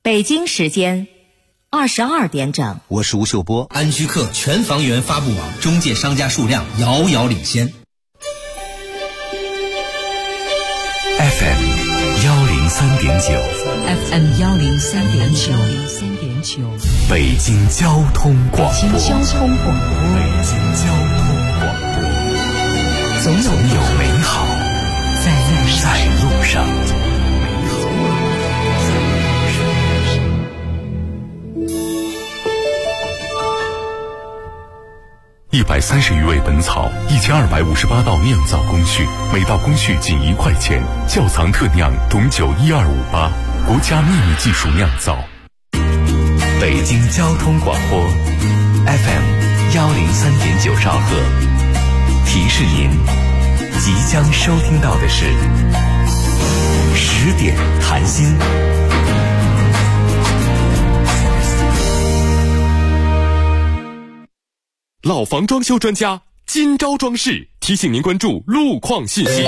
北京时间22点整。 我是吴秀波。 安居客全房源发布网中介商家数量遥遥领先。 FM 103.9 FM 103.9 北京交通广播。 北京交通广播。 总有美好在路上。130余味本草，1258道酿造工序，每道工序仅1块钱。窖藏特酿董酒12588，国家秘密技术酿造。北京交通广播 FM 103.9兆赫，提示您即将收听到的是10点谈心。 老房装修专家今朝装饰提醒您关注路况信息。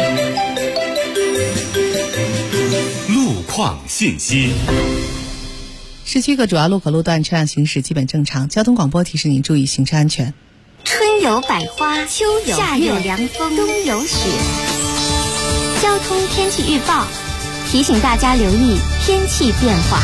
路况信息。 17个主要路口路段车辆行驶基本正常，交通广播提示您注意行车安全。 春有百花，秋有夏有凉风，冬有雪。交通天气预报提醒大家留意天气变化。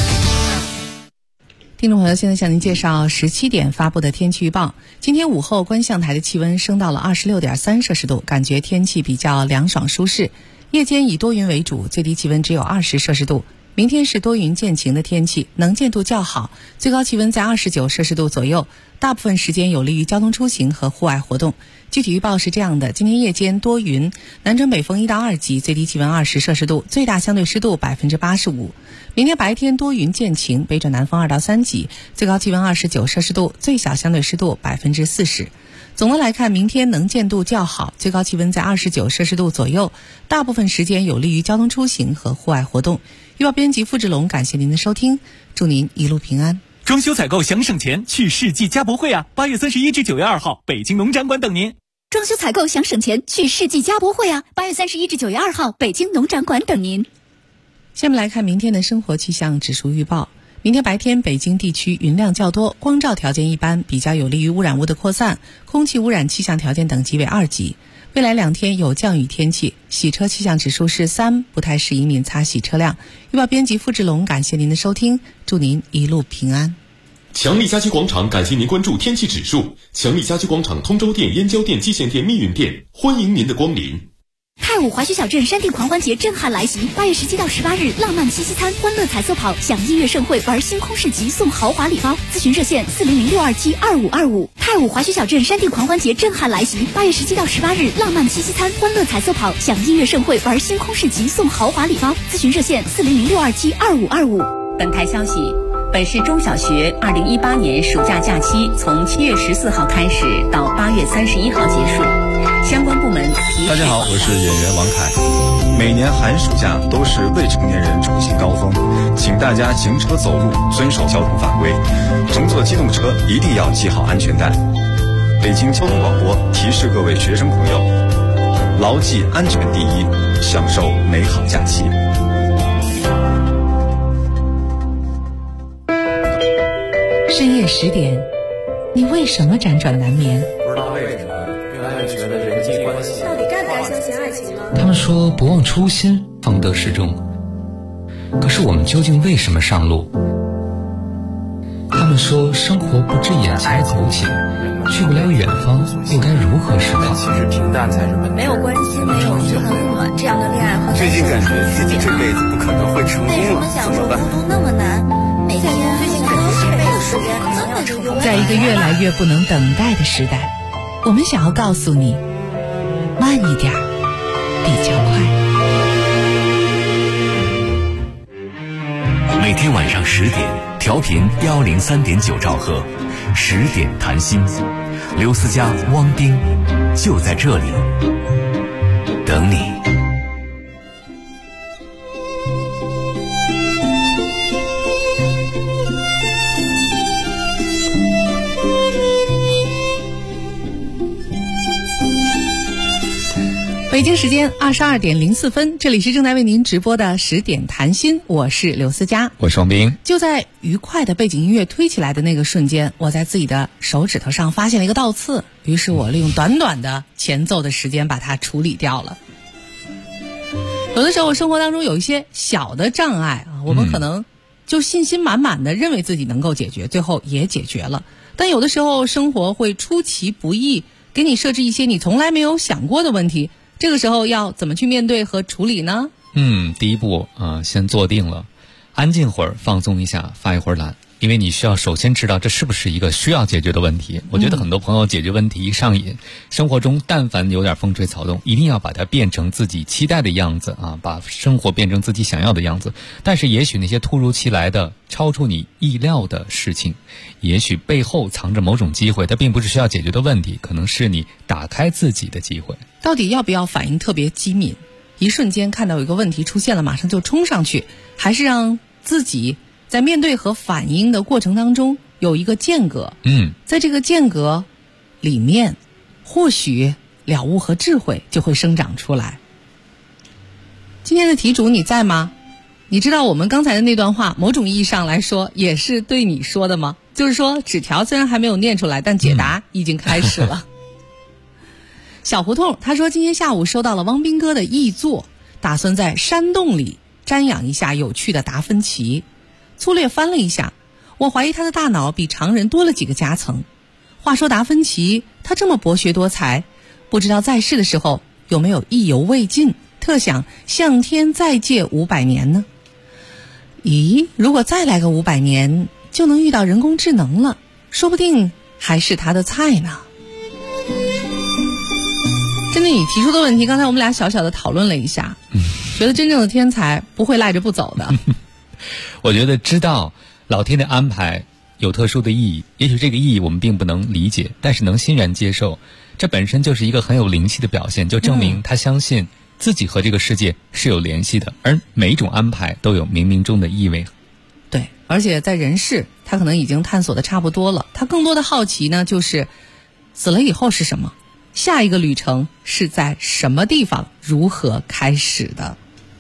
听众朋友，现在向您介绍17点发布的天气预报。今天午后观象台的气温升到了26.3摄氏度，感觉天气比较凉爽舒适。夜间以多云为主，最低气温只有20摄氏度。明天是多云见晴的天气，能见度较好，最高气温在29摄氏度左右，大部分时间有利于交通出行和户外活动。具体预报是这样的：今天夜间多云，南转北风1到2级，最低气温20摄氏度，最大相对湿度85%。明天白天多云见晴，北转南风2到3级，最高气温29摄氏度，最小相对湿度40%。总的来看，明天能见度较好，最高气温在29摄氏度左右，大部分时间有利于交通出行和户外活动。预报编辑付志龙，感谢您的收听，祝您一路平安。 装修采购想省钱，去世纪家博会啊！8月31至9月2号，北京农展馆等您。 装修采购想省钱，去世纪家博会啊！8月31至9月2号，北京农展馆等您。 下面来看明天的生活气象指数预报。明天白天北京地区云量较多，光照条件一般，比较有利于污染物的扩散，空气污染气象条件等级为2级。未来2天有降雨天气，洗车气象指数是3，不太适宜您擦洗车辆。预报编辑付志龙，感谢您的收听，祝您一路平安。 强力家居广场感谢您关注天气指数。强力家居广场通州店、燕郊店、蓟县店、密云店，欢迎您的光临。 太武滑雪小镇山地狂欢节震撼来袭，8月17到18日，浪漫七夕餐、欢乐彩色跑、享音乐盛会、玩星空市集、送豪华礼包。咨询热线400-627-2525。太武滑雪小镇山地狂欢节震撼来袭，8月17到18日，浪漫七夕餐、欢乐彩色跑、享音乐盛会、玩星空市集、送豪华礼包。咨询热线400-627-2525。 本台消息，本市中小学2018年暑假假期从7月14号开始到8月31号结束。相关部门提示。 大家好，我是演员王凯。每年寒暑假都是未成年人出行高峰，请大家行车走路遵守交通法规，乘坐机动车一定要系好安全带。北京交通广播提示各位学生朋友，牢记安全第一，享受美好假期。 深夜10点，你为什么辗转难眠？ 不知道为什么越来越觉得人际关系到底该不该相信爱情呢？ 他们说不忘初心，方得始终。可是我们究竟为什么上路？他们说生活不止眼前苟且，去不了远方，又该如何是好？ 其实平淡才是本。 没有关系，没有很暖，这样的恋爱和最近感觉自己这辈子不可能会成功了，怎么办？ 为什么想说孤独那么难？每天最近感觉这辈子时间根本就用。 在一个越来越不能等待的时代，我们想要告诉你，慢一点比较快。 每天晚上10点，调频103.9兆赫，10点谈心。刘思佳、汪冰就在这里等你。 北京时间22点04分，这里是正在为您直播的10点谈心，我是刘思佳， 我是王斌。 就在愉快的背景音乐推起来的那个瞬间，我在自己的手指头上发现了一个倒刺，于是我利用短短的前奏的时间把它处理掉了。有的时候生活当中有一些小的障碍啊，我们可能就信心满满的认为自己能够解决，最后也解决了。但有的时候生活会出其不意，给你设置一些你从来没有想过的问题，这个时候要怎么去面对和处理呢？ 第一步先坐定了，安静会儿，放松一下，发一会儿懒。因为你需要首先知道这是不是一个需要解决的问题。我觉得很多朋友解决问题一上瘾，生活中但凡有点风吹草动，一定要把它变成自己期待的样子啊，把生活变成自己想要的样子。但是也许那些突如其来的超出你意料的事情，也许背后藏着某种机会，它并不是需要解决的问题，可能是你打开自己的机会。 到底要不要反应特别机敏，一瞬间看到有一个问题出现了马上就冲上去，还是让自己在面对和反应的过程当中有一个间隔，在这个间隔里面，或许了悟和智慧就会生长出来。今天的题主你在吗？你知道我们刚才的那段话某种意义上来说也是对你说的吗？就是说纸条虽然还没有念出来，但解答已经开始了。小胡同他说今天下午收到了汪斌哥的译作，打算在山洞里瞻仰一下有趣的达芬奇。粗略翻了一下，我怀疑他的大脑比常人多了几个夹层。话说达芬奇他这么博学多才，不知道在世的时候有没有意犹未尽，特想向天再借500年呢？咦，如果再来个500年就能遇到人工智能了，说不定还是他的菜呢。针对你提出的问题，刚才我们俩小小的讨论了一下，觉得真正的天才不会赖着不走的。 我觉得知道老天的安排有特殊的意义，也许这个意义我们并不能理解，但是能欣然接受，这本身就是一个很有灵气的表现，就证明他相信自己和这个世界是有联系的，而每一种安排都有冥冥中的意味。 对，而且在人世他可能已经探索的差不多了，他更多的好奇呢，就是死了以后是什么，下一个旅程是在什么地方，如何开始的。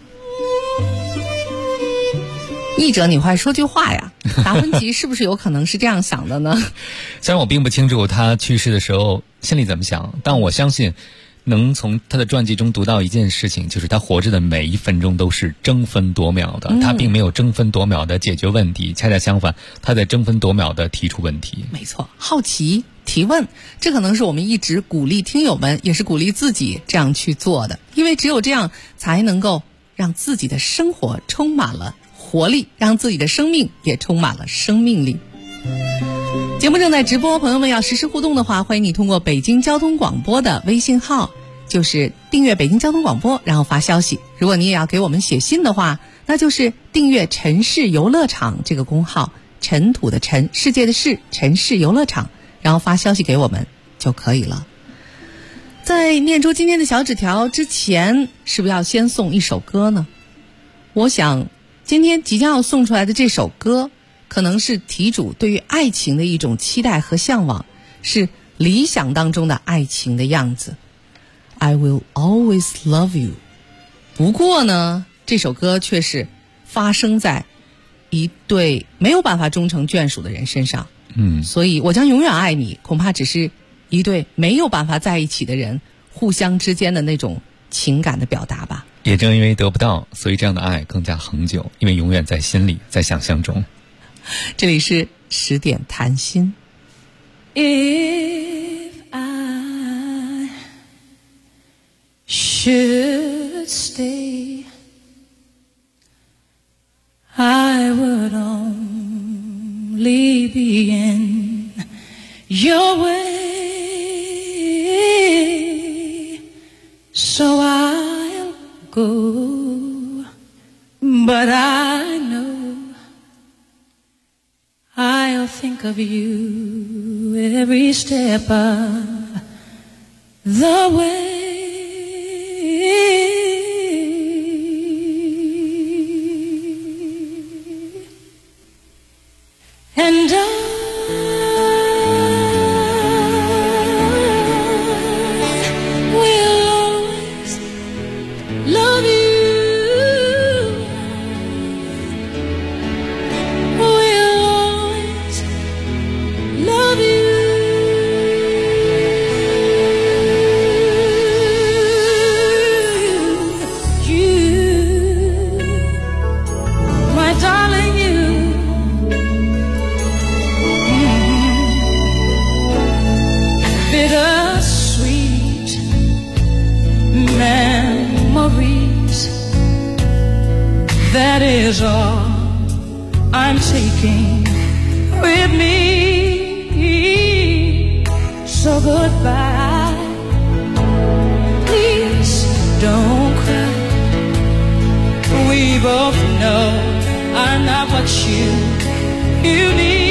译者你快说句话呀，达芬奇是不是有可能是这样想的呢？ 虽然我并不清楚他去世的时候心里怎么想，但我相信能从他的传记中读到一件事情，就是他活着的每一分钟都是争分夺秒的，他并没有争分夺秒的解决问题，恰恰相反，他在争分夺秒的提出问题。 没错，好奇提问，这可能是我们一直鼓励听友们，也是鼓励自己这样去做的，因为只有这样才能够让自己的生活充满了活力，让自己的生命也充满了生命力。节目正在直播，朋友们要实时互动的话，欢迎你通过北京交通广播的微信号，就是订阅北京交通广播，然后发消息。如果你也要给我们写信的话，那就是订阅城市游乐场这个公号，尘土的尘，世界的世，城市游乐场，然后发消息给我们就可以了。在念出今天的小纸条之前，是不是要先送一首歌呢？我想今天即将要送出来的这首歌，可能是题主对于爱情的一种期待和向往，是理想当中的爱情的样子。 I will always love you。 不过呢，这首歌却是发生在一对没有办法终成眷属的人身上。所以我将永远爱你，恐怕只是一对没有办法在一起的人互相之间的那种情感的表达吧。 也正因为得不到，所以这样的爱更加恒久，因为永远在心里，在想象中。 这里是10点谈心。 If I should stay, I would only be in your way, so I'll go, but I know I'll think of you every step of the way. And I will always That is all I'm taking with me. So goodbye. Please don't cry. We both know I'm not what you need.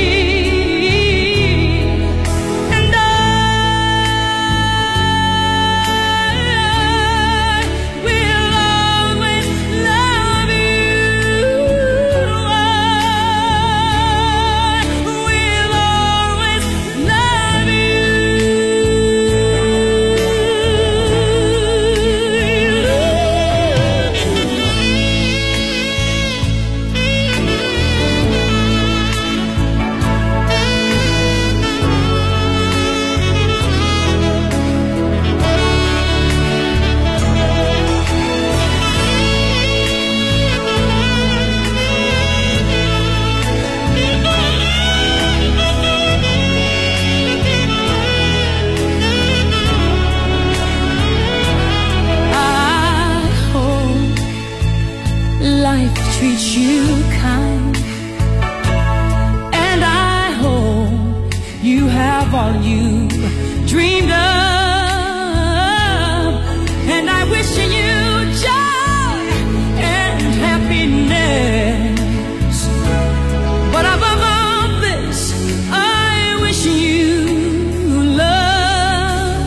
Treat you kind, and I hope you have all you dreamed of, and I wish you joy and happiness, but above all this I wish you love.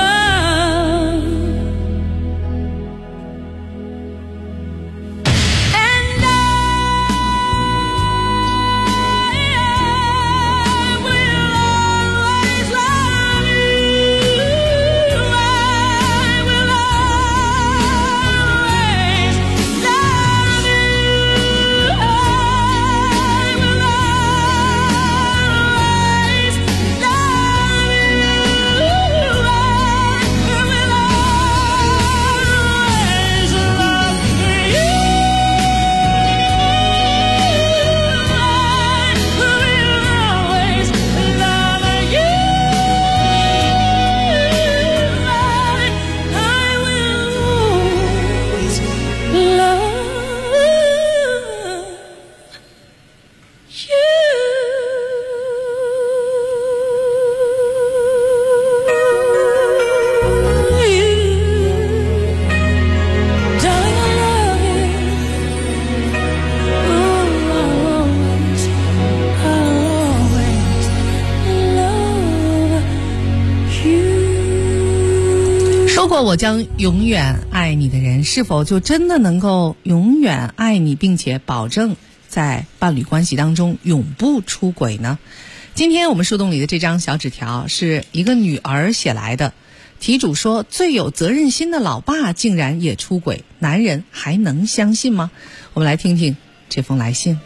说过我将永远爱你的人，是否就真的能够永远爱你，并且保证在伴侣关系当中永不出轨呢？今天我们树洞里的这张小纸条是一个女儿写来的，题主说最有责任心的老爸竟然也出轨，男人还能相信吗？我们来听听这封来信。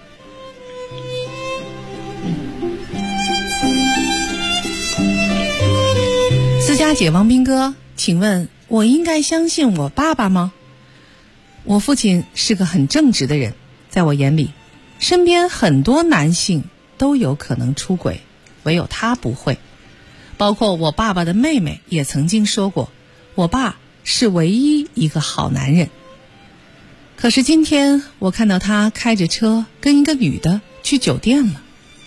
私家姐王斌哥，请问我应该相信我爸爸吗？我父亲是个很正直的人，在我眼里，身边很多男性都有可能出轨，唯有他不会。包括我爸爸的妹妹也曾经说过，我爸是唯一一个好男人。可是今天我看到他开着车跟一个女的去酒店了，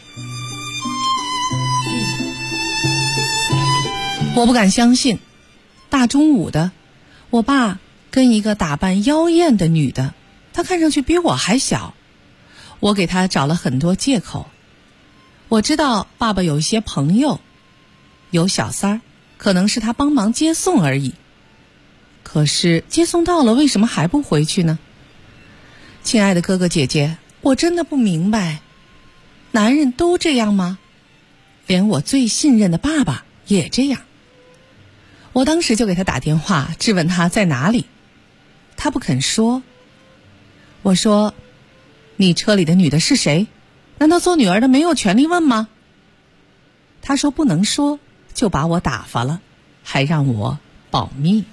我不敢相信。大中午的，我爸跟一个打扮妖艳的女的，她看上去比我还小。我给他找了很多借口。我知道爸爸有一些朋友，有小三儿，可能是他帮忙接送而已。可是接送到了，为什么还不回去呢？亲爱的哥哥姐姐，我真的不明白，男人都这样吗？连我最信任的爸爸也这样。我当时就给他打电话质问他在哪里，他不肯说。我说，你车里的女的是谁？难道做女儿的没有权利问吗？他说不能说，就把我打发了，还让我保密。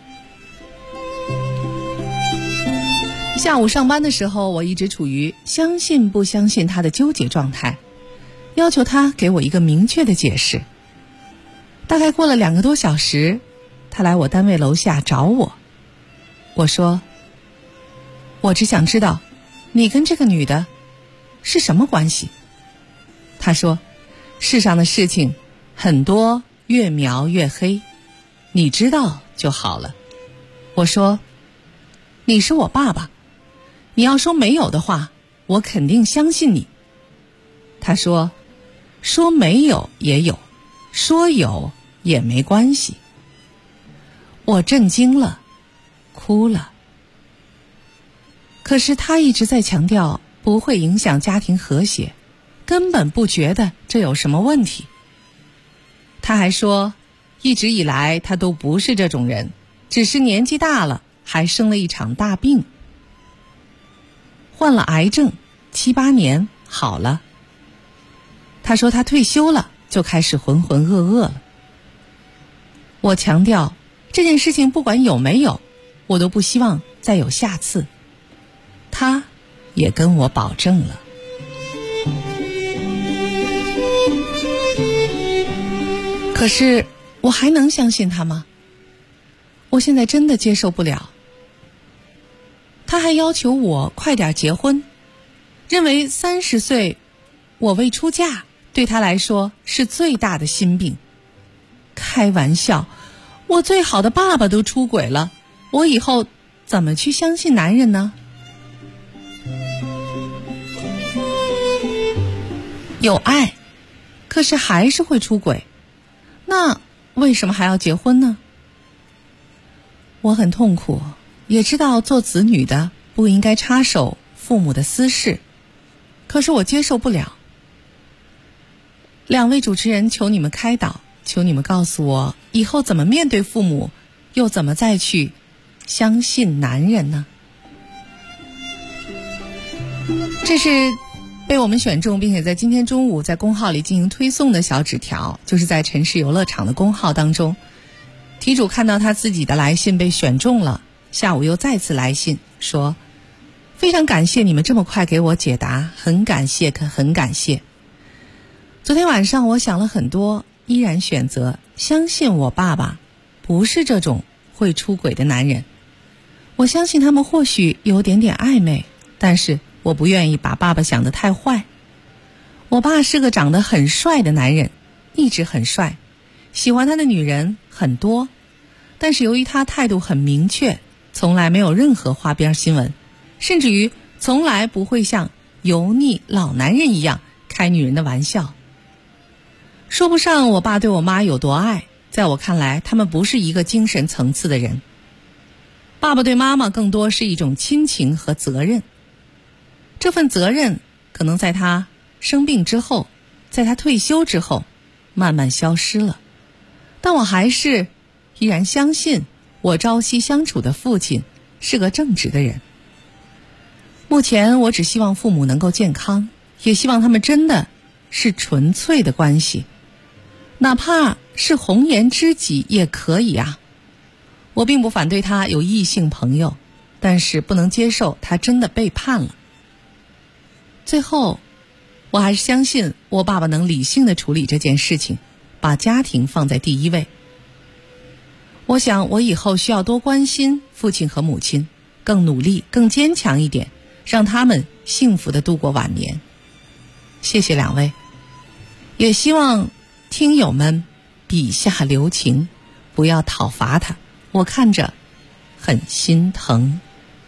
下午上班的时候，我一直处于相信不相信他的纠结状态，要求他给我一个明确的解释。大概过了2个多小时，他来我单位楼下找我。我说，我只想知道你跟这个女的是什么关系？他说，世上的事情很多，越描越黑，你知道就好了。我说，你是我爸爸，你要说没有的话，我肯定相信你。他说，说没有也有，说有也没关系。我震惊了，哭了。可是他一直在强调不会影响家庭和谐，根本不觉得这有什么问题。他还说，一直以来他都不是这种人，只是年纪大了，还生了一场大病，患了癌症，7、8年好了。他说他退休了，就开始浑浑噩噩了。我强调，这件事情不管有没有，我都不希望再有下次。他也跟我保证了。可是我还能相信他吗？我现在真的接受不了。他还要求我快点结婚，认为30岁我未出嫁对他来说是最大的心病。开玩笑，我最好的爸爸都出轨了，我以后怎么去相信男人呢？有爱，可是还是会出轨，那为什么还要结婚呢？我很痛苦，也知道做子女的不应该插手父母的私事，可是我接受不了。2位主持人，求你们开导，求你们告诉我，以后怎么面对父母，又怎么再去相信男人呢？这是被我们选中并且在今天中午在公号里进行推送的小纸条，就是在城市游乐场的公号当中，题主看到他自己的来信被选中了，下午又再次来信说，非常感谢你们这么快给我解答，很感谢，很感谢。昨天晚上我想了很多，依然选择相信我爸爸不是这种会出轨的男人。我相信他们或许有点暧昧，但是我不愿意把爸爸想得太坏。我爸是个长得很帅的男人，一直很帅，喜欢他的女人很多，但是由于他态度很明确，从来没有任何花边新闻，甚至于从来不会像油腻老男人一样开女人的玩笑。说不上我爸对我妈有多爱，在我看来他们不是一个精神层次的人。爸爸对妈妈更多是一种亲情和责任，这份责任可能在他生病之后，在他退休之后慢慢消失了，但我还是依然相信我朝夕相处的父亲是个正直的人。目前我只希望父母能够健康，也希望他们真的是纯粹的关系，哪怕是红颜知己也可以啊。我并不反对他有异性朋友，但是不能接受他真的背叛了。最后我还是相信我爸爸能理性地处理这件事情，把家庭放在第一位。我想我以后需要多关心父亲和母亲，更努力更坚强一点，让他们幸福地度过晚年。谢谢2位，也希望听友们笔下留情，不要讨伐他，我看着很心疼。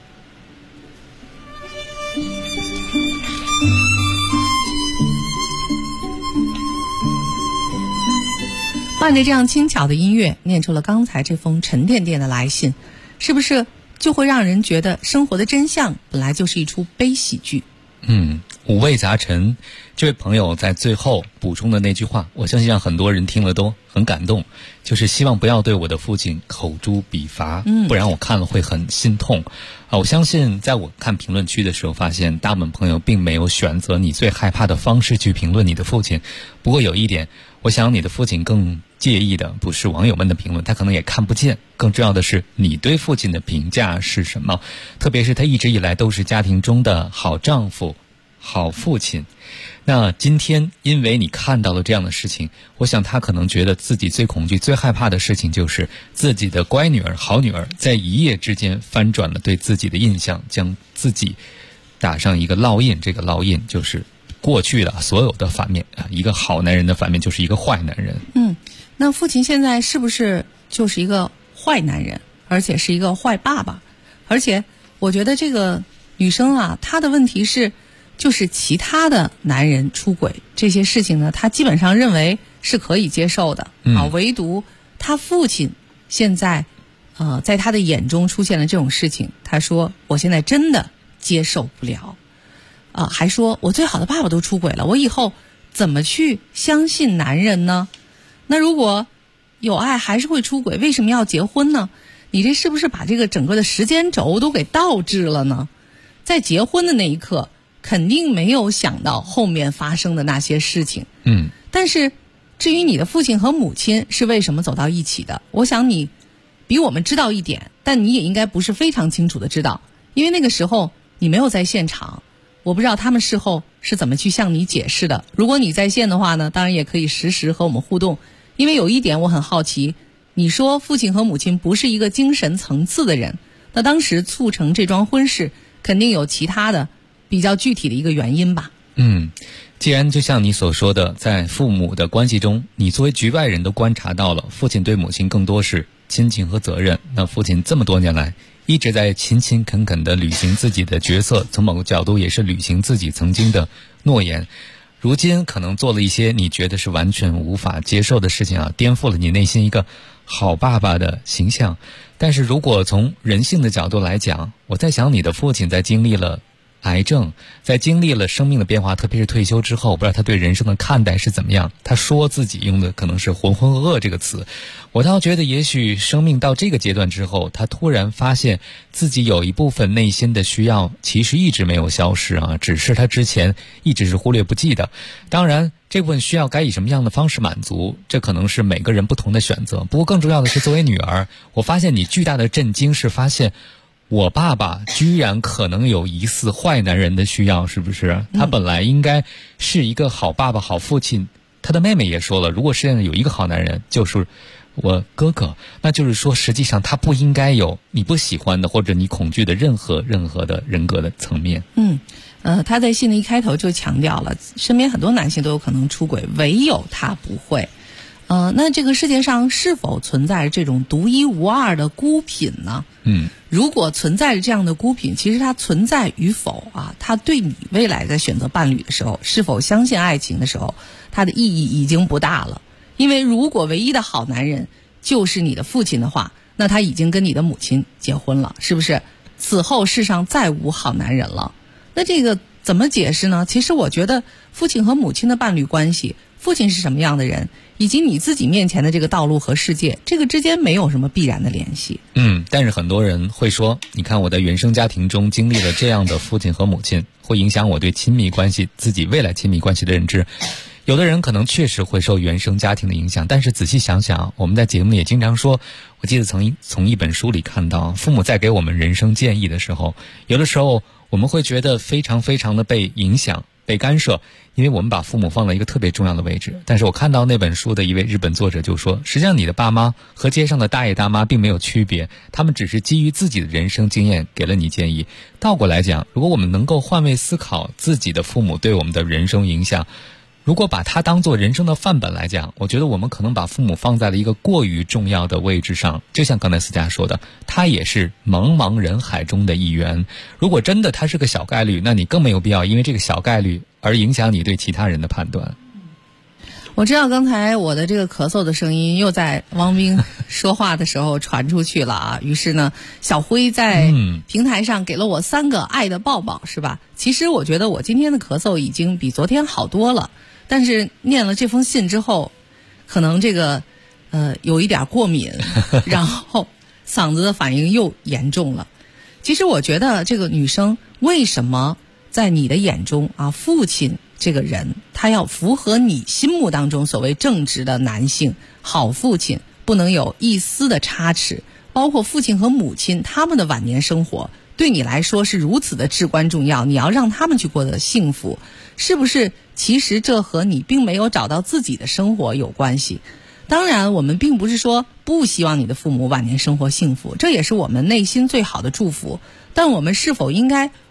伴着这样轻巧的音乐，念出了刚才这封沉甸甸的来信，是不是就会让人觉得生活的真相本来就是一出悲喜剧？ 五味杂陈。这位朋友在最后补充的那句话，我相信让很多人听了都很感动，就是希望不要对我的父亲口诛笔伐，不然我看了会很心痛。我相信在我看评论区的时候，发现大部分朋友并没有选择你最害怕的方式去评论你的父亲。不过有一点，我想你的父亲更介意的不是网友们的评论，他可能也看不见，更重要的是你对父亲的评价是什么，特别是他一直以来都是家庭中的好丈夫好父亲。那今天因为你看到了这样的事情，我想他可能觉得自己最恐惧最害怕的事情就是自己的乖女儿好女儿在一夜之间翻转了对自己的印象，将自己打上一个烙印，这个烙印就是过去的所有的反面啊，一个好男人的反面就是一个坏男人。 那父亲现在是不是就是一个坏男人，而且是一个坏爸爸？而且我觉得这个女生啊，她的问题是就是其他的男人出轨这些事情呢，她基本上认为是可以接受的啊，唯独她父亲现在在她的眼中出现了这种事情，她说我现在真的接受不了还说我最好的爸爸都出轨了，我以后怎么去相信男人呢？那如果有爱还是会出轨，为什么要结婚呢？你这是不是把这个整个的时间轴都给倒置了呢？在结婚的那一刻肯定没有想到后面发生的那些事情。但是至于你的父亲和母亲是为什么走到一起的，我想你比我们知道一点，但你也应该不是非常清楚的知道，因为那个时候你没有在现场，我不知道他们事后是怎么去向你解释的。如果你在线的话呢，当然也可以实时和我们互动。因为有一点我很好奇，你说父亲和母亲不是一个精神层次的人，那当时促成这桩婚事肯定有其他的比较具体的一个原因吧？ 既然就像你所说的，在父母的关系中，你作为局外人都观察到了，父亲对母亲更多是亲情和责任。那父亲这么多年来一直在勤勤恳恳地履行自己的角色，从某个角度也是履行自己曾经的诺言。如今可能做了一些你觉得是完全无法接受的事情啊，颠覆了你内心一个好爸爸的形象。但是如果从人性的角度来讲，我在想你的父亲在经历了癌症，在经历了生命的变化，特别是退休之后，不知道他对人生的看待是怎么样。他说自己用的可能是浑浑噩噩这个词，我倒觉得也许生命到这个阶段之后，他突然发现自己有一部分内心的需要其实一直没有消失啊，只是他之前一直是忽略不计的。当然这部分需要该以什么样的方式满足，这可能是每个人不同的选择。不过更重要的是，作为女儿，我发现你巨大的震惊是发现我爸爸居然可能有疑似坏男人的需要，是不是？他本来应该是一个好爸爸、好父亲。他的妹妹也说了，如果世界上有一个好男人，就是我哥哥。那就是说，实际上他不应该有你不喜欢的或者你恐惧的任何的人格的层面。 他在信的一开头就强调了，身边很多男性都有可能出轨，唯有他不会。那这个世界上是否存在这种独一无二的孤品呢？如果存在着这样的孤品，其实它存在与否啊，它对你未来在选择伴侣的时候，是否相信爱情的时候，它的意义已经不大了。因为如果唯一的好男人就是你的父亲的话，那他已经跟你的母亲结婚了，是不是？此后世上再无好男人了。那这个怎么解释呢？其实我觉得父亲和母亲的伴侣关系，父亲是什么样的人，以及你自己面前的这个道路和世界，这个之间没有什么必然的联系。 但是很多人会说，你看我的原生家庭中经历了这样的父亲和母亲，会影响我对亲密关系、自己未来亲密关系的认知。有的人可能确实会受原生家庭的影响，但是仔细想想，我们在节目里也经常说，我记得从一本书里看到，父母在给我们人生建议的时候，有的时候我们会觉得非常非常的被影响、被干涉，因为我们把父母放在一个特别重要的位置。但是我看到那本书的一位日本作者就说，实际上你的爸妈和街上的大爷大妈并没有区别，他们只是基于自己的人生经验给了你建议。倒过来讲，如果我们能够换位思考自己的父母对我们的人生影响，如果把它当作人生的范本来讲，我觉得我们可能把父母放在了一个过于重要的位置上。就像刚才思佳说的，他也是茫茫人海中的一员。如果真的他是个小概率，那你更没有必要因为这个小概率而影响你对其他人的判断。 我知道刚才我的这个咳嗽的声音又在汪冰说话的时候传出去了啊。于是呢，小辉在平台上给了我3个爱的抱抱，是吧？其实我觉得我今天的咳嗽已经比昨天好多了，但是念了这封信之后，可能这个有一点过敏，然后嗓子的反应又严重了。其实我觉得这个女生为什么在你的眼中啊，父亲这个人他要符合你心目当中所谓正直的男性好父亲，不能有一丝的差池，包括父亲和母亲他们的晚年生活对你来说是如此的至关重要，你要让他们去过得幸福，是不是？其实这和你并没有找到自己的生活有关系。当然我们并不是说不希望你的父母晚年生活幸福，这也是我们内心最好的祝福，但我们是否应该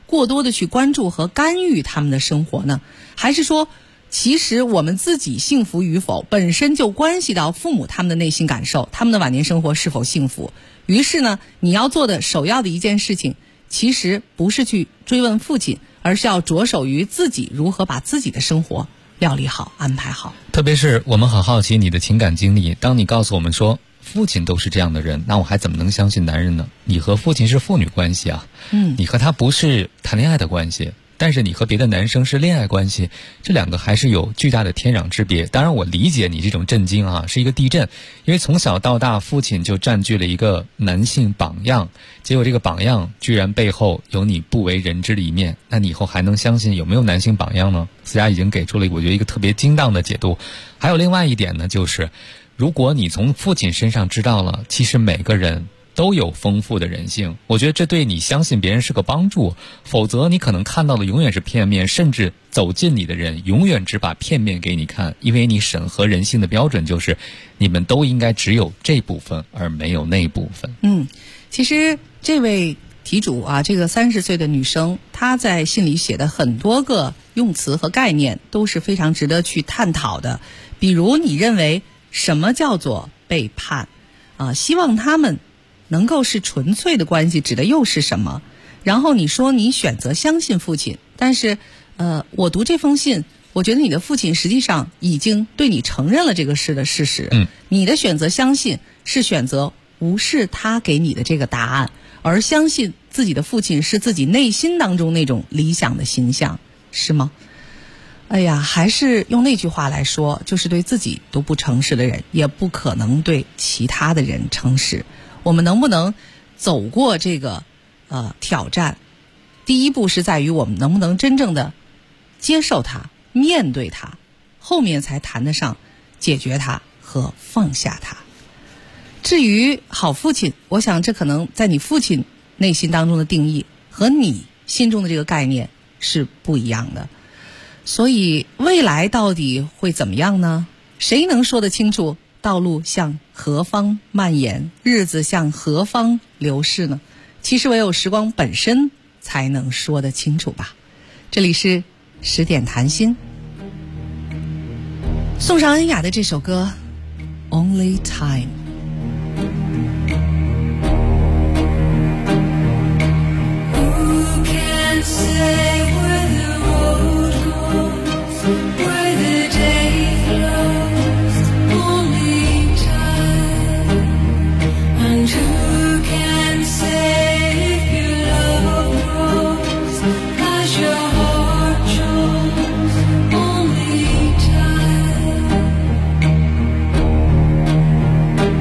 过多的去关注和干预他们的生活呢？还是说其实我们自己幸福与否本身就关系到父母他们的内心感受，他们的晚年生活是否幸福。于是呢，你要做的首要的一件事情，其实不是去追问父亲，而是要着手于自己如何把自己的生活料理好、安排好。 特别是我们很好奇你的情感经历，当你告诉我们说父亲都是这样的人，那我还怎么能相信男人呢？你和父亲是父女关系啊，你和他不是谈恋爱的关系，但是你和别的男生是恋爱关系，这两个还是有巨大的天壤之别。当然我理解你这种震惊啊，是一个地震，因为从小到大父亲就占据了一个男性榜样，结果这个榜样居然背后有你不为人知的一面，那你以后还能相信有没有男性榜样呢？思佳已经给出了我觉得一个特别精当的解读。还有另外一点呢，就是如果你从父亲身上知道了其实每个人都有丰富的人性，我觉得这对你相信别人是个帮助，否则你可能看到的永远是片面，甚至走近你的人永远只把片面给你看，因为你审核人性的标准就是你们都应该只有这部分而没有那部分。 其实这位题主啊，这个30岁的女生，她在信里写的很多个用词和概念都是非常值得去探讨的。比如你认为什么叫做背叛希望他们能够是纯粹的关系，指的又是什么？然后你说你选择相信父亲，但是我读这封信，我觉得你的父亲实际上已经对你承认了这个事的事实。你的选择相信是选择无视他给你的这个答案，而相信自己的父亲是自己内心当中那种理想的形象，是吗？哎呀，还是用那句话来说，就是对自己都不诚实的人，也不可能对其他的人诚实。我们能不能走过这个挑战？第一步是在于我们能不能真正的接受它、面对它，后面才谈得上解决它和放下它。至于好父亲，我想这可能在你父亲内心当中的定义和你心中的这个概念是不一样的。所以未来到底会怎么样呢？谁能说得清楚道路向何方蔓延，日子向何方流逝呢？其实唯有时光本身才能说得清楚吧。这里是10点谈心，送上恩雅的这首歌 Only Time。Who can say where the road goes, where the day flows, only time. And who can say if your love grows as your heart shows, only time.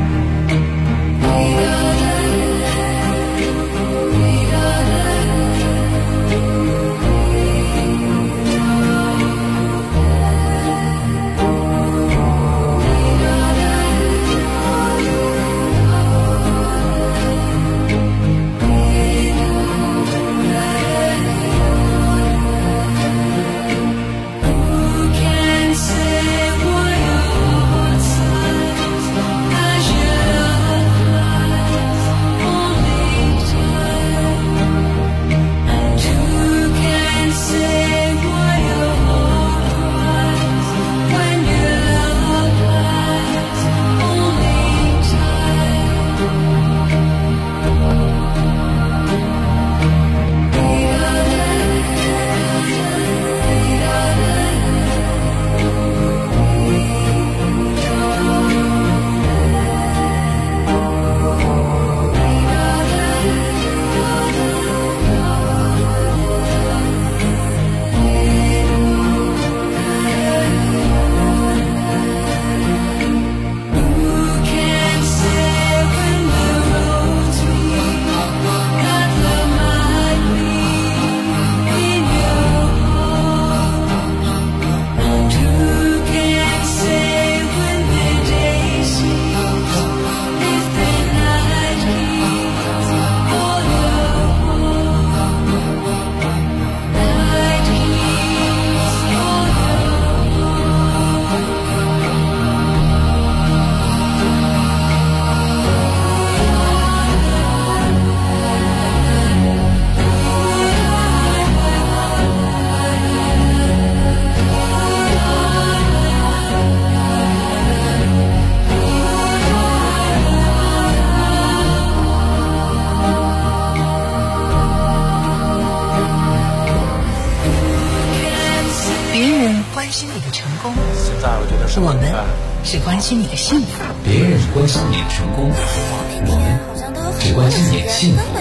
别人关心你的成功， 现在我觉得我们是关心你的幸福。 别人关心你的成功，我们只关心你的幸福。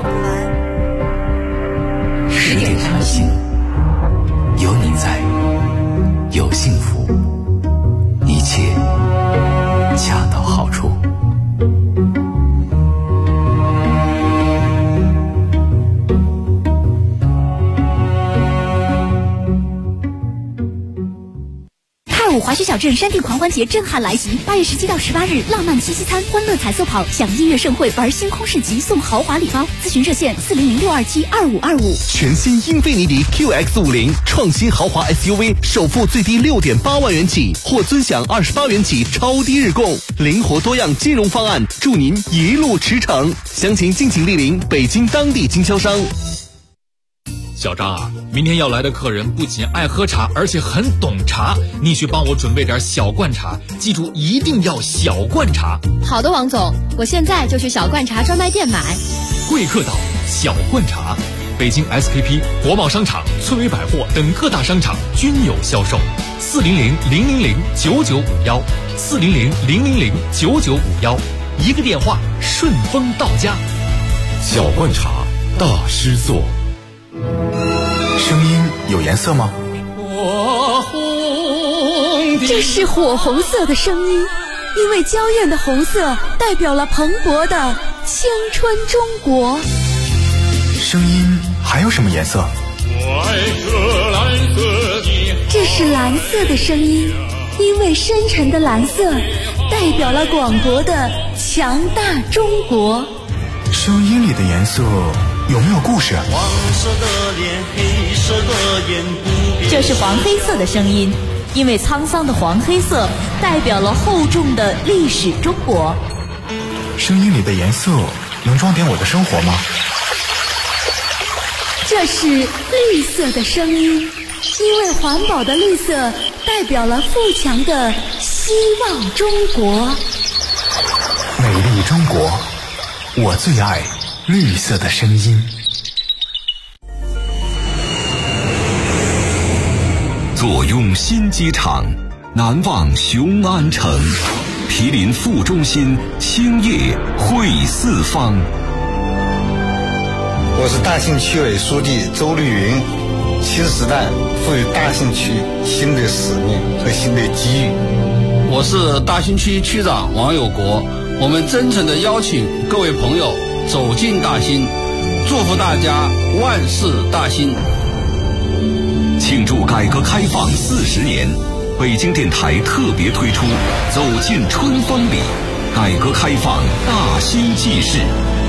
10点插心，有你在，有幸福，一切恰到好处。 滑雪小镇山地狂欢节震撼来袭，8月17到18日，浪漫七夕餐、欢乐彩色跑、享音乐盛会、玩星空市集，送豪华礼包。咨询热线400-627-2525。 全新英菲尼迪 QX50 创新豪华 SUV， 首付最低6.8万元起，或尊享28元起超低日供，灵活多样金融方案，祝您一路驰骋。详情敬请莅临北京当地经销商。 小张啊，明天要来的客人不仅爱喝茶，而且很懂茶，你去帮我准备点小罐茶，记住一定要小罐茶。 好的，王总，我现在就去小罐茶专卖店买。 贵客岛小罐茶，北京 SKP、国贸商场、村委百货等各大商场均有销售。400-000-9951，400-000-9951，一个电话顺丰到家。 小罐茶大师座。 声音有颜色吗？ 这是火红色的声音，因为娇艳的红色代表了蓬勃的青春中国。 声音还有什么颜色？ 这是蓝色的声音，因为深沉的蓝色代表了广博的强大中国。 声音里的颜色有没有故事？ 黄色的脸，黑色的眼， 这是黄黑色的声音，因为沧桑的黄黑色代表了厚重的历史中国。 声音里的颜色能装点我的生活吗？ 这是绿色的声音，因为环保的绿色代表了富强的希望中国。 美丽中国，我最爱绿色的声音。 坐拥新机场，难忘雄安城，毗邻副中心，兴业汇四方。 我是大兴区委书记周绿云，新时代赋予大兴区新的使命和新的机遇。 我是大兴区区长王有国，我们真诚地邀请各位朋友走进大兴，祝福大家万事大兴。 庆祝改革开放40年，北京电台特别推出走进春风里，改革开放大兴纪事。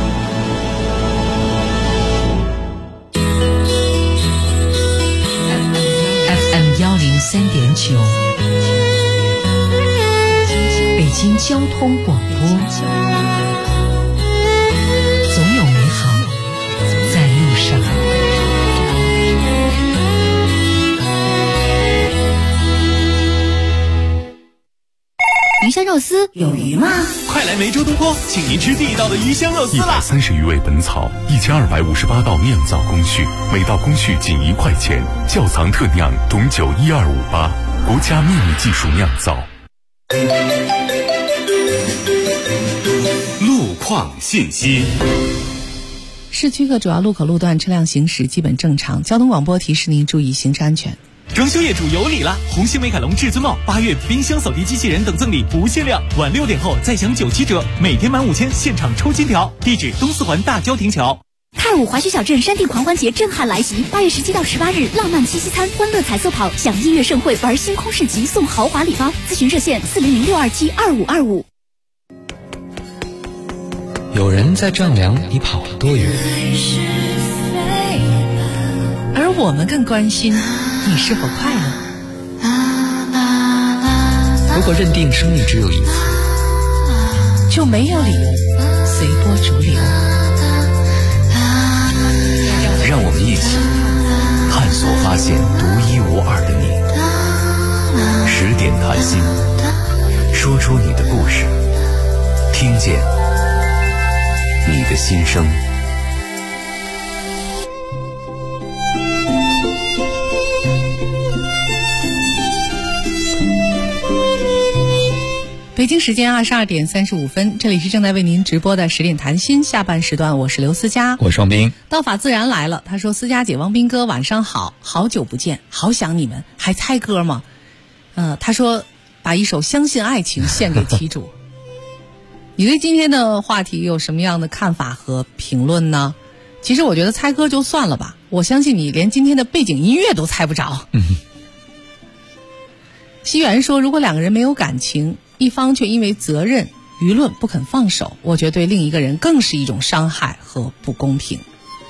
FM103.9，北京交通广播，总有美好在路上。 鱼香肉丝有鱼吗？ 快来梅州东坡，请您吃地道的鱼香肉丝啦 ！130余味本草，1258道酿造工序，每道工序仅1块钱，窖藏特酿，董酒12588，国家秘密技术酿造。 路况信息。 市区各主要路口路段车辆行驶基本正常，交通广播提示您注意行车安全。 装修业主有礼了！红星美凯龙至尊帽8月冰箱、扫地机器人等赠礼不限量，晚6点后再享97折，每天满5000现场抽金条。地址东四环大郊亭桥。 太武滑雪小镇山地狂欢节震撼来袭，8月17到18日，浪漫七夕餐、欢乐彩色跑、享音乐盛会、玩星空市集，送豪华礼包。咨询热线400-627-2525。 有人在丈量你跑了多远， 而我们更关心你是否快乐。 如果认定生命只有一次， 就没有理由随波逐流。 让我们一起探索发现独一无二的你。10点谈心，说出你的故事，听见你的心声。 北京时间22点35分，这里是正在为您直播的10点谈心下半时段，我是刘思佳， 我是王斌。 道法自然来了，他说：思佳姐、王斌哥晚上好，好久不见，好想你们，还猜歌吗？他说把一首《相信爱情》献给题主。你对今天的话题有什么样的看法和评论呢？其实我觉得猜歌就算了吧，我相信你连今天的背景音乐都猜不着。西元说，如果两个人没有感情，一方却因为责任、舆论不肯放手，我觉得对另一个人更是一种伤害和不公平。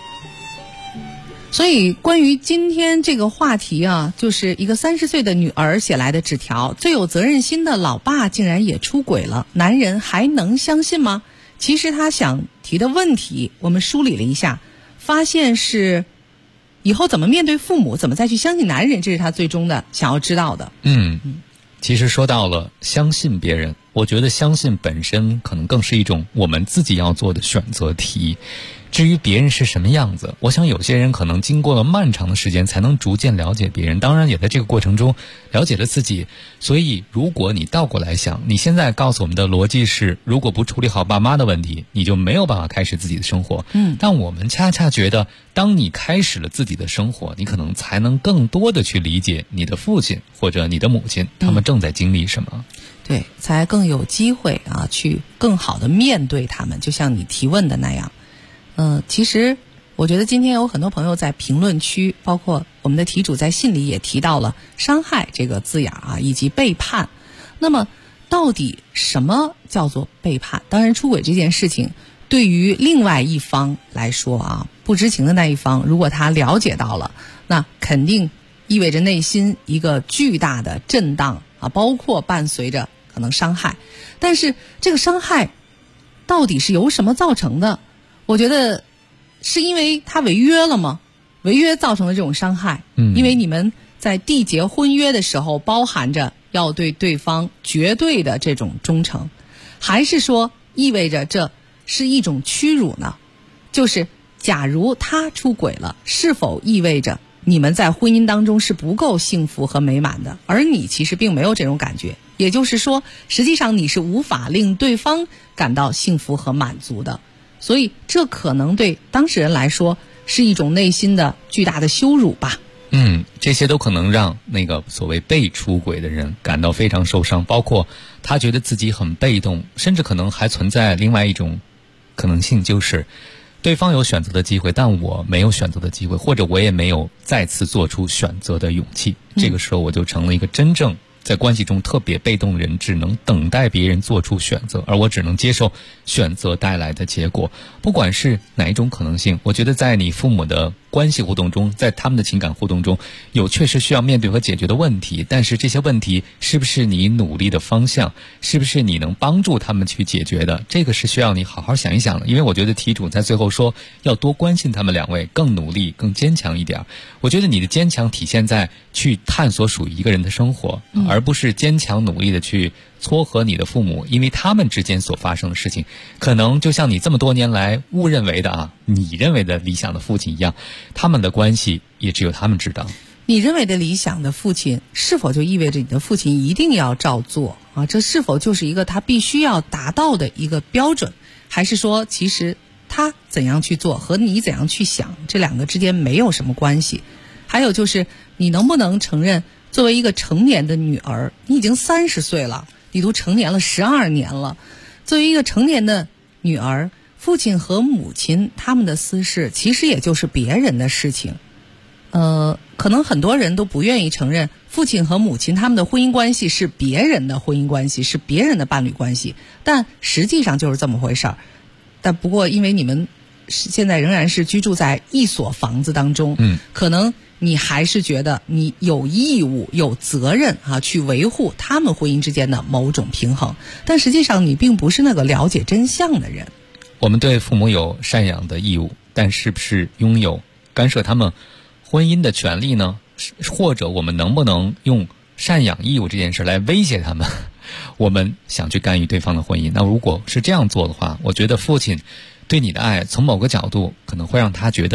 所以关于今天这个话题啊，就是一个30岁的女儿写来的纸条，最有责任心的老爸竟然也出轨了，男人还能相信吗？其实他想提的问题我们梳理了一下，发现是以后怎么面对父母，怎么再去相信男人，这是他最终的想要知道的。 其实说到了相信别人，我觉得相信本身可能更是一种我们自己要做的选择题。至于别人是什么样子，我想有些人可能经过了漫长的时间才能逐渐了解别人，当然也在这个过程中了解了自己。所以如果你倒过来想，你现在告诉我们的逻辑是，如果不处理好爸妈的问题，你就没有办法开始自己的生活。但我们恰恰觉得，当你开始了自己的生活，你可能才能更多的去理解你的父亲或者你的母亲，他们正在经历什么。 对，才更有机会去更好的面对他们，就像你提问的那样。其实我觉得今天有很多朋友在评论区，包括我们的题主在信里也提到了伤害这个字眼以及背叛。那么到底什么叫做背叛？当然出轨这件事情对于另外一方来说不知情的那一方，如果他了解到了，那肯定意味着内心一个巨大的震荡包括伴随着可能伤害。但是这个伤害到底是由什么造成的？我觉得是因为他违约了吗？违约造成的这种伤害，因为你们在缔结婚约的时候包含着要对对方绝对的这种忠诚，还是说意味着这是一种屈辱呢？就是假如他出轨了，是否意味着你们在婚姻当中是不够幸福和美满的，而你其实并没有这种感觉，也就是说实际上你是无法令对方感到幸福和满足的。所以这可能对当事人来说是一种内心的巨大的羞辱吧。 这些都可能让那个所谓被出轨的人感到非常受伤，包括他觉得自己很被动，甚至可能还存在另外一种可能性，就是对方有选择的机会，但我没有选择的机会，或者我也没有再次做出选择的勇气。这个时候我就成了一个真正在关系中特别被动人，只能等待别人做出选择，而我只能接受选择带来的结果。不管是哪一种可能性，我觉得在你父母的关系互动中，在他们的情感互动中，有确实需要面对和解决的问题，但是这些问题是不是你努力的方向，是不是你能帮助他们去解决的，这个是需要你好好想一想的。因为我觉得题主在最后说要多关心他们两位，更努力更坚强一点。我觉得你的坚强体现在去探索属于一个人的生活，而不是坚强努力的去撮合你的父母，因为他们之间所发生的事情可能就像你这么多年来误认为的你认为的理想的父亲一样，他们的关系也只有他们知道。 你认为的理想的父亲是否就意味着你的父亲一定要照做这是否就是一个他必须要达到的一个标准，还是说其实他怎样去做和你怎样去想这两个之间没有什么关系？还有就是你能不能承认作为一个成年的女儿，你已经30岁了，你都成年了12年了，作为一个成年的女儿，父亲和母亲他们的私事其实也就是别人的事情。可能很多人都不愿意承认父亲和母亲他们的婚姻关系是别人的婚姻关系，是别人的伴侣关系，但实际上就是这么回事儿。但不过因为你们现在仍然是居住在一所房子当中，可能你还是觉得你有义务有责任去维护他们婚姻之间的某种平衡，但实际上你并不是那个了解真相的人。 我们对父母有赡养的义务，但是不是拥有干涉他们婚姻的权利呢？或者我们能不能用赡养义务这件事来威胁他们？我们想去干预对方的婚姻，那如果是这样做的话，我觉得父亲对你的爱从某个角度可能会让他觉得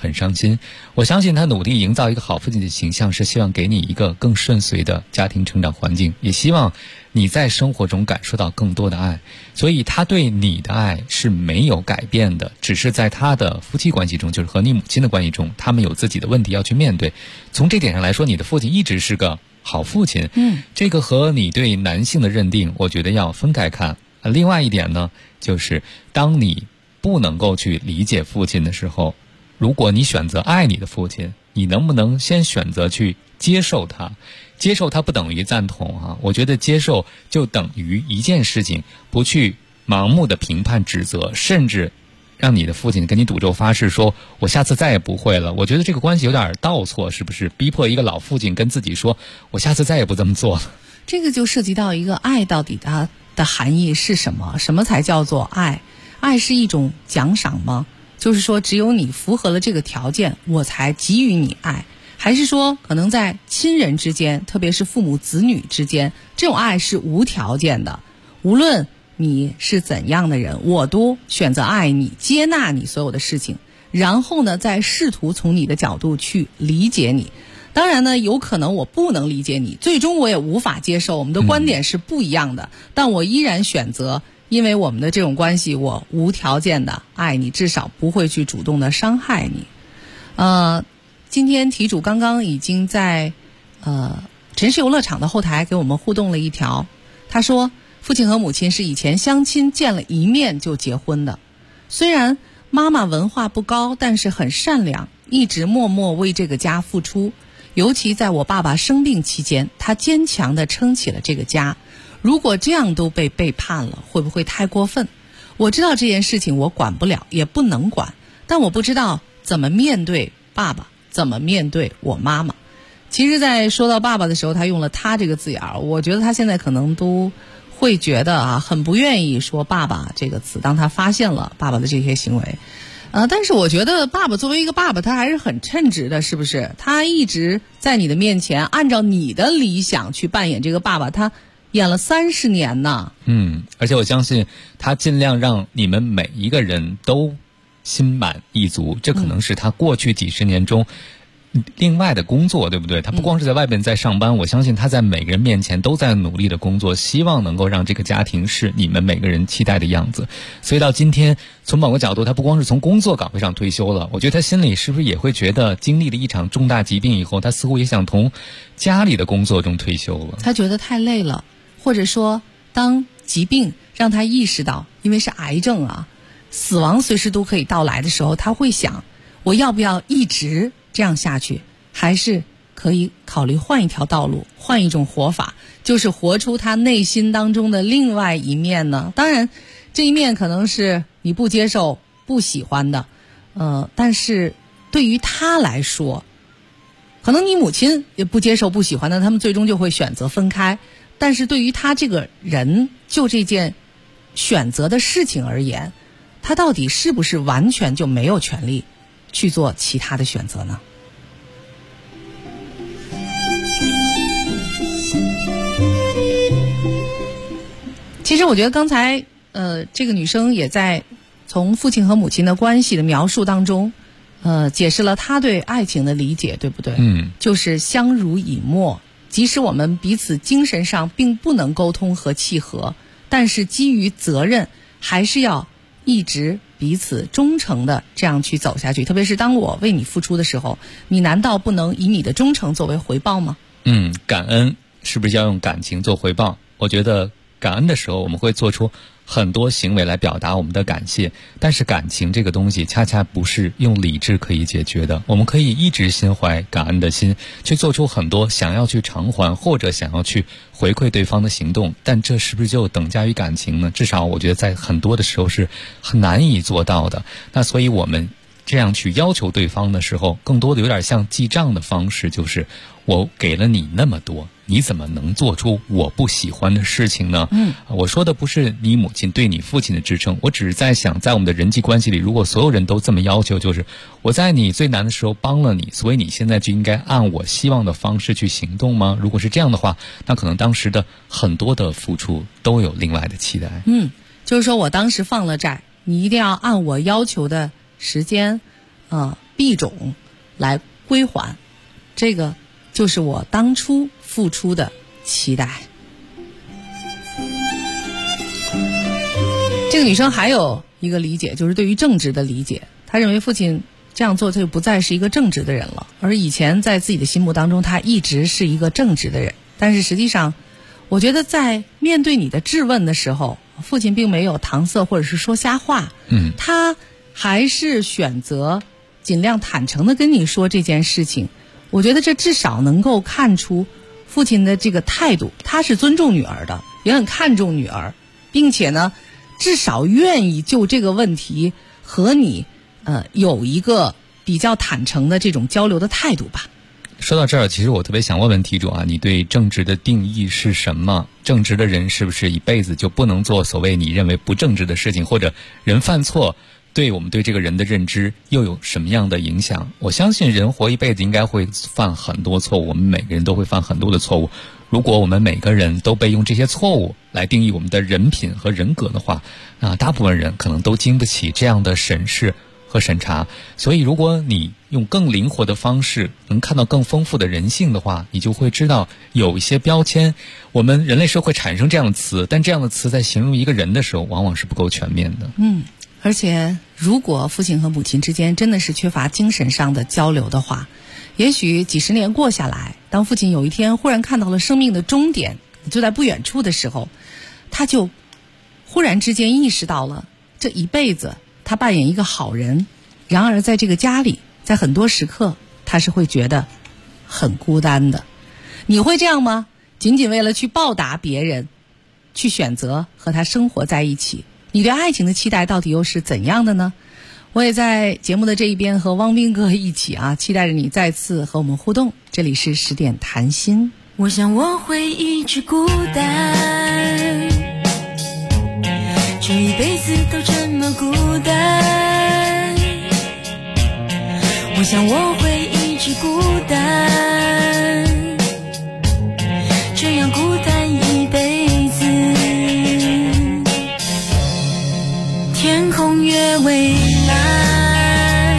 很伤心。我相信他努力营造一个好父亲的形象，是希望给你一个更顺遂的家庭成长环境，也希望你在生活中感受到更多的爱。所以他对你的爱是没有改变的，只是在他的夫妻关系中，就是和你母亲的关系中，他们有自己的问题要去面对。从这点上来说，你的父亲一直是个好父亲，这个和你对男性的认定我觉得要分开看。另外一点呢，就是当你不能够去理解父亲的时候，如果你选择爱你的父亲，你能不能先选择去接受他？接受他不等于赞同啊，我觉得接受就等于一件事情，不去盲目的评判指责，甚至让你的父亲跟你赌咒发誓说我下次再也不会了。我觉得这个关系有点倒错，是不是？逼迫一个老父亲跟自己说我下次再也不这么做了。 这个就涉及到一个爱到底它的含义是什么？什么才叫做爱？爱是一种奖赏吗？就是说只有你符合了这个条件我才给予你爱，还是说可能在亲人之间，特别是父母子女之间，这种爱是无条件的，无论你是怎样的人，我都选择爱你，接纳你所有的事情，然后呢再试图从你的角度去理解你。当然呢，有可能我不能理解你，最终我也无法接受，我们的观点是不一样的，但我依然选择因为我们的这种关系，我无条件的爱你，至少不会去主动的伤害你。今天题主刚刚已经在城市游乐场的后台给我们互动了一条，他说父亲和母亲是以前相亲见了一面就结婚的，虽然妈妈文化不高，但是很善良，一直默默为这个家付出，尤其在我爸爸生病期间，他坚强地撑起了这个家。如果这样都被背叛了，会不会太过分？我知道这件事情我管不了，也不能管，但我不知道怎么面对爸爸，怎么面对我妈妈。其实在说到爸爸的时候，他用了他这个字眼，我觉得他现在可能都会觉得很不愿意说爸爸这个词，当他发现了爸爸的这些行为。但是我觉得爸爸作为一个爸爸，他还是很称职的，是不是？他一直在你的面前按照你的理想去扮演这个爸爸，他演了30年呢。 而且我相信他尽量让你们每一个人都心满意足，这可能是他过去几十年中另外的工作，对不对？他不光是在外边在上班，我相信他在每个人面前都在努力的工作，希望能够让这个家庭是你们每个人期待的样子。所以到今天，从某个角度，他不光是从工作岗位上退休了，我觉得他心里是不是也会觉得经历了一场重大疾病以后，他似乎也想从家里的工作中退休了。 他觉得太累了，或者说当疾病让他意识到因为是癌症死亡随时都可以到来的时候，他会想我要不要一直这样下去，还是可以考虑换一条道路，换一种活法，就是活出他内心当中的另外一面呢？当然这一面可能是你不接受不喜欢的，但是对于他来说，可能你母亲也不接受不喜欢的，他们最终就会选择分开。但是对于他这个人，就这件选择的事情而言，他到底是不是完全就没有权利去做其他的选择呢？其实我觉得刚才这个女生也在从父亲和母亲的关系的描述当中解释了她对爱情的理解，对不对？就是相濡以沫，即使我们彼此精神上并不能沟通和契合，但是基于责任还是要一直彼此忠诚的这样去走下去。特别是当我为你付出的时候，你难道不能以你的忠诚作为回报吗？ 感恩是不是要用感情做回报？我觉得感恩的时候，我们会做出很多行为来表达我们的感谢，但是感情这个东西恰恰不是用理智可以解决的。我们可以一直心怀感恩的心，去做出很多想要去偿还或者想要去回馈对方的行动，但这是不是就等价于感情呢？至少我觉得在很多的时候是很难以做到的。那所以我们这样去要求对方的时候，更多的有点像记账的方式，就是我给了你那么多，你怎么能做出我不喜欢的事情呢？我说的不是你母亲对你父亲的支撑，我只是在想，在我们的人际关系里，如果所有人都这么要求，就是我在你最难的时候帮了你，所以你现在就应该按我希望的方式去行动吗？如果是这样的话，那可能当时的很多的付出都有另外的期待。 就是说我当时放了债，你一定要按我要求的时间币种来归还，这个就是我当初付出的期待。这个女生还有一个理解，就是对于正直的理解，她认为父亲这样做他就不再是一个正直的人了，而以前在自己的心目当中他一直是一个正直的人。但是实际上我觉得在面对你的质问的时候，父亲并没有搪塞或者是说瞎话，他还是选择尽量坦诚地跟你说这件事情。我觉得这至少能够看出父亲的这个态度，他是尊重女儿的，也很看重女儿，并且呢至少愿意就这个问题和你有一个比较坦诚的这种交流的态度吧。 说到这儿，其实我特别想问问题主啊，你对正直的定义是什么？正直的人是不是一辈子就不能做所谓你认为不正直的事情？或者人犯错对我们对这个人的认知又有什么样的影响？我相信人活一辈子应该会犯很多错误，我们每个人都会犯很多的错误。如果我们每个人都被用这些错误来定义我们的人品和人格的话，那大部分人可能都经不起这样的审视和审查。所以如果你用更灵活的方式能看到更丰富的人性的话，你就会知道有一些标签，我们人类社会产生这样的词，但这样的词在形容一个人的时候往往是不够全面的。 而且如果父亲和母亲之间真的是缺乏精神上的交流的话，也许几十年过下来，当父亲有一天忽然看到了生命的终点就在不远处的时候，他就忽然之间意识到了这一辈子他扮演一个好人，然而在这个家里，在很多时刻他是会觉得很孤单的。你会这样吗？仅仅为了去报答别人，去选择和他生活在一起，你对爱情的期待到底又是怎样的呢？我也在节目的这一边和汪斌哥一起期待着你再次和我们互动。这里是10点谈心。 我想我会一直孤单，这一辈子都这么孤单。我想我会一直孤单，这样孤单一辈子。天空越蔚蓝，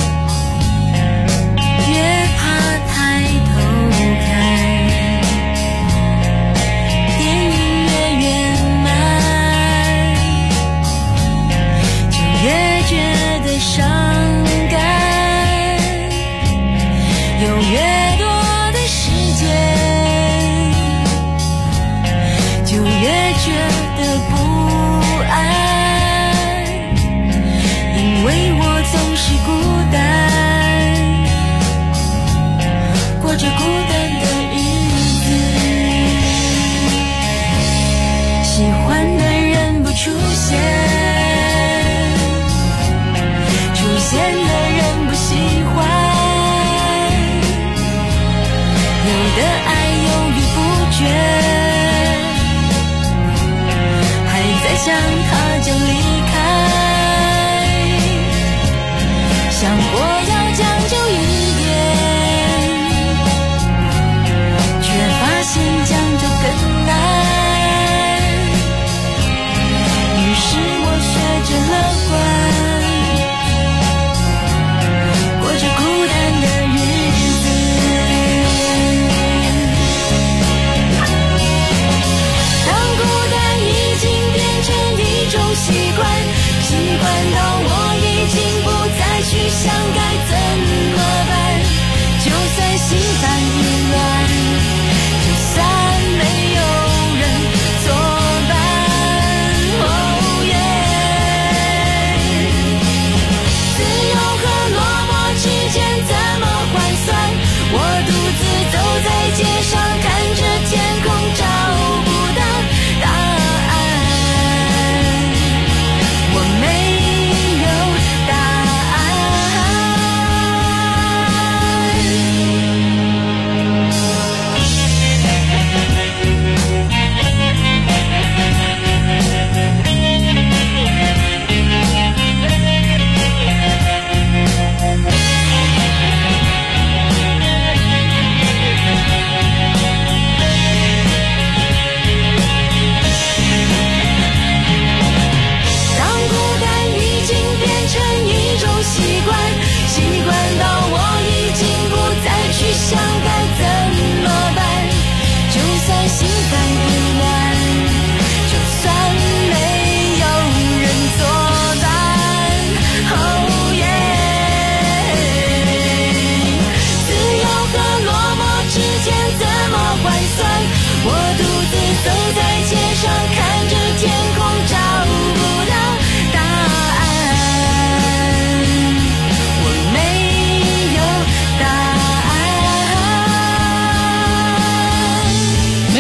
越怕抬头看，电影越圆满，就越觉得伤感。有越多的时间，就越觉得不安。因为我总是孤单，过着孤单的日子。喜欢的人不出现，出现的人不喜欢。有的爱犹豫不决，还在想他就离开。想过要将就一点，却发现将就更难。于是我学着乐观，过着孤单的日子。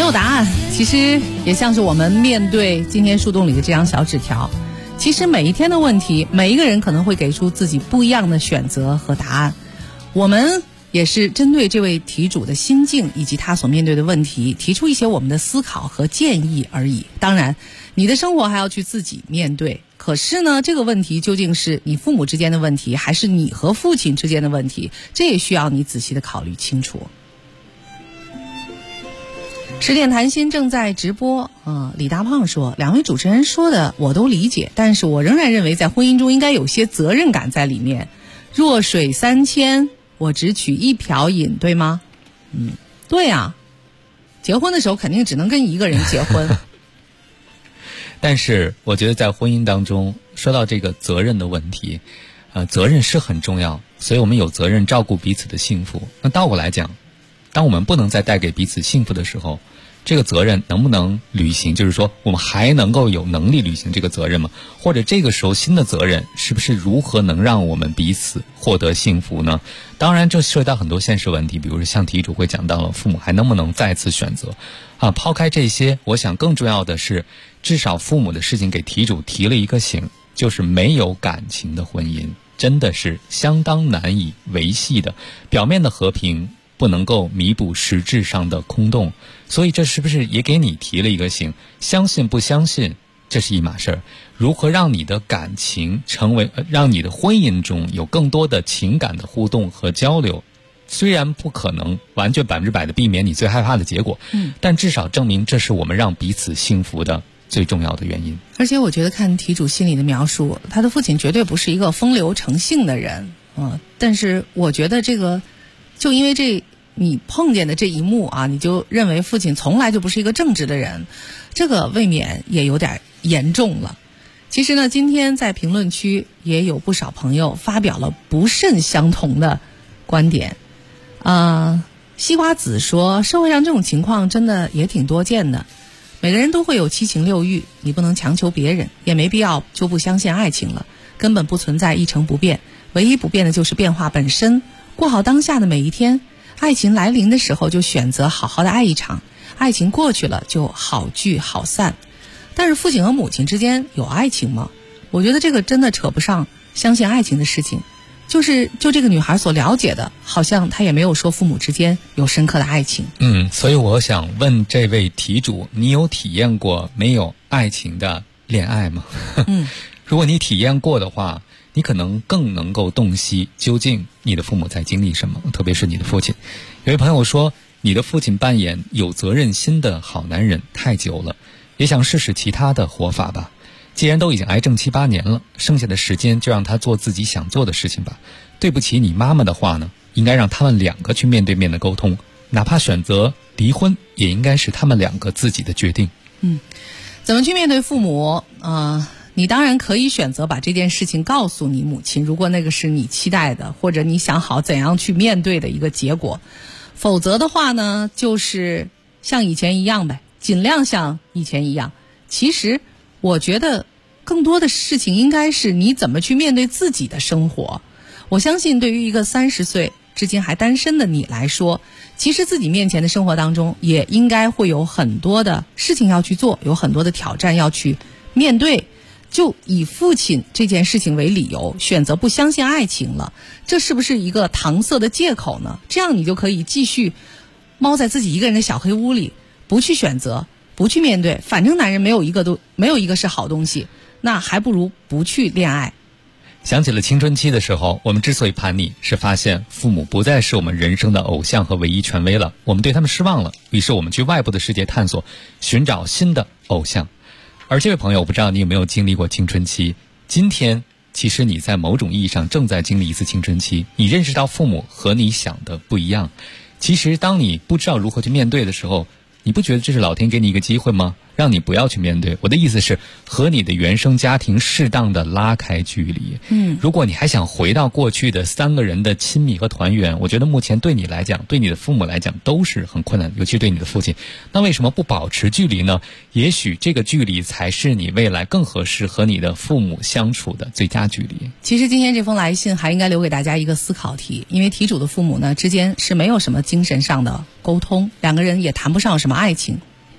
有答案，其实也像是我们面对今天树洞里的这张小纸条。其实每一天的问题，每一个人可能会给出自己不一样的选择和答案。我们也是针对这位题主的心境以及他所面对的问题，提出一些我们的思考和建议而已。当然，你的生活还要去自己面对。可是呢，这个问题究竟是你父母之间的问题，还是你和父亲之间的问题？这也需要你仔细的考虑清楚。10点谈心正在直播。李大胖说，两位主持人说的我都理解，但是我仍然认为在婚姻中应该有些责任感在里面。弱水三千，我只取一瓢饮，对吗？对啊，结婚的时候肯定只能跟一个人结婚。 但是我觉得在婚姻当中，说到这个责任的问题，责任是很重要，所以我们有责任照顾彼此的幸福。那倒过来讲，当我们不能再带给彼此幸福的时候，这个责任能不能履行？就是说我们还能够有能力履行这个责任吗？或者这个时候新的责任是不是如何能让我们彼此获得幸福呢？当然这涉及到很多现实问题，比如说像题主会讲到了父母还能不能再次选择抛开这些，我想更重要的是至少父母的事情给题主提了一个醒，就是没有感情的婚姻真的是相当难以维系的，表面的和平不能够弥补实质上的空洞。所以这是不是也给你提了一个醒？相信不相信这是一码事儿，如何让你的感情成为让你的婚姻中有更多的情感的互动和交流，虽然不可能完全100%的避免你最害怕的结果，但至少证明这是我们让彼此幸福的最重要的原因。 而且我觉得看题主心里的描述，他的父亲绝对不是一个风流成性的人，但是我觉得这个就因为你碰见的这一幕你就认为父亲从来就不是一个正直的人，这个未免也有点严重了。其实呢，今天在评论区也有不少朋友发表了不甚相同的观点。西瓜子说，社会上这种情况真的也挺多见的，每个人都会有七情六欲，你不能强求别人，也没必要就不相信爱情了，根本不存在一成不变，唯一不变的就是变化本身。过好当下的每一天，爱情来临的时候就选择好好的爱一场，爱情过去了就好聚好散。但是父亲和母亲之间有爱情吗？我觉得这个真的扯不上相信爱情的事情。就这个女孩所了解的，好像她也没有说父母之间有深刻的爱情。 所以我想问这位题主，你有体验过没有爱情的恋爱吗？如果你体验过的话，你可能更能够洞悉究竟你的父母在经历什么，特别是你的父亲。有位朋友说，你的父亲扮演有责任心的好男人太久了，也想试试其他的活法吧。既然都已经癌症7、8年了，剩下的时间就让他做自己想做的事情吧。对不起你妈妈的话呢，应该让他们2个去面对面的沟通，哪怕选择离婚，也应该是他们2个自己的决定。 怎么去面对父母？你当然可以选择把这件事情告诉你母亲，如果那个是你期待的，或者你想好怎样去面对的一个结果。否则的话呢，就是像以前一样呗，尽量像以前一样。其实我觉得更多的事情应该是你怎么去面对自己的生活。我相信对于一个30岁至今还单身的你来说，其实自己面前的生活当中也应该会有很多的事情要去做，有很多的挑战要去面对。就以父亲这件事情为理由选择不相信爱情了，这是不是一个搪塞的借口呢？这样你就可以继续猫在自己一个人的小黑屋里，不去选择，不去面对，反正男人没有一个是好东西，那还不如不去恋爱。 想起了青春期的时候，我们之所以叛逆，是发现父母不再是我们人生的偶像和唯一权威了，我们对他们失望了，于是我们去外部的世界探索，寻找新的偶像。而这位朋友，我不知道你有没有经历过青春期，今天其实你在某种意义上正在经历一次青春期，你认识到父母和你想的不一样。其实当你不知道如何去面对的时候，你不觉得这是老天给你一个机会吗？让你不要去面对。我的意思是和你的原生家庭适当的拉开距离。如果你还想回到过去的3个人的亲密和团圆，我觉得目前对你来讲，对你的父母来讲都是很困难，尤其对你的父亲。那为什么不保持距离呢？也许这个距离才是你未来更合适和你的父母相处的最佳距离。 其实今天这封来信还应该留给大家一个思考题，因为题主的父母呢之间是没有什么精神上的沟通，2个人也谈不上什么爱情。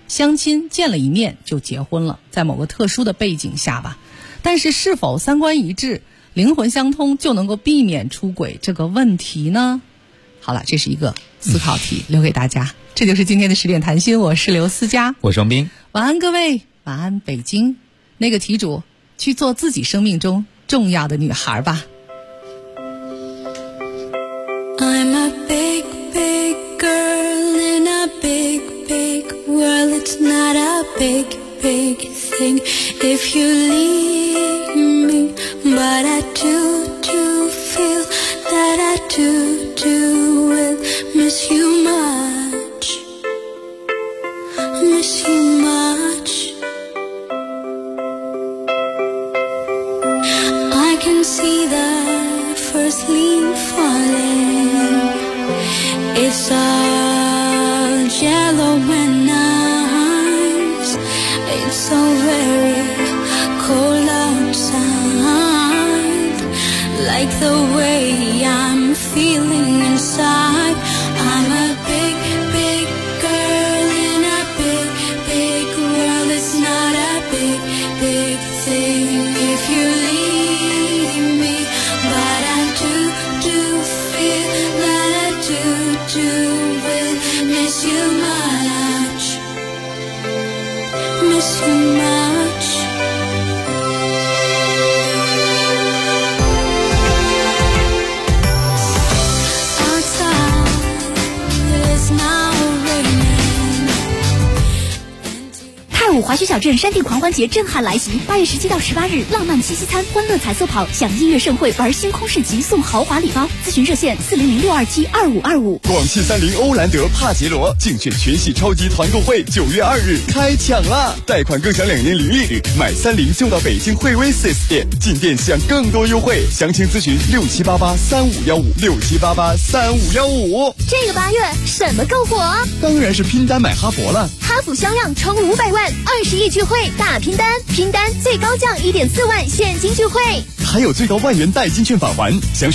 相亲见了一面就结婚了，在某个特殊的背景下吧。但是是否三观一致、灵魂相通就能够避免出轨这个问题呢？好了，这是一个思考题，留给大家。这就是今天的10点谈心，我是刘思佳， 我是王斌。 晚安各位，晚安北京。那个题主，去做自己生命中重要的女孩吧。 I'm a big, big girl in a big, big world. It's not a big, big thing if you leave me. But I do feel that I do will miss you much. Miss you much. I can see the first leaf falling. It's all yellow and nice. It's so very cold outside. Like the way I'm feeling inside. I'm a big, big girl in a big, big world. It's not a big, big thing if you leave me. But I do feel that I do will miss you much. Miss you much. Outside it's now raining. 泰武滑雪小镇山地狂欢节震撼来袭，8月17到18日，浪漫七夕餐、欢乐彩色跑、享音乐盛会，玩星空市集，送豪华礼包。咨询热线400-627-2525。 广汽30欧蓝德帕杰罗竞选全系超级团购会9月2日开抢啦！贷款更享2年零利率，买30就到北京惠威 4S 店，进店享更多优惠。详情咨询67883515，67883515。 这个8月什么够火？ 当然是拼单买哈佛了。 哈弗销量冲500万，20亿聚会大拼单，拼单最高降1.4万现金聚会， 还有最高1万元代金券返还。详询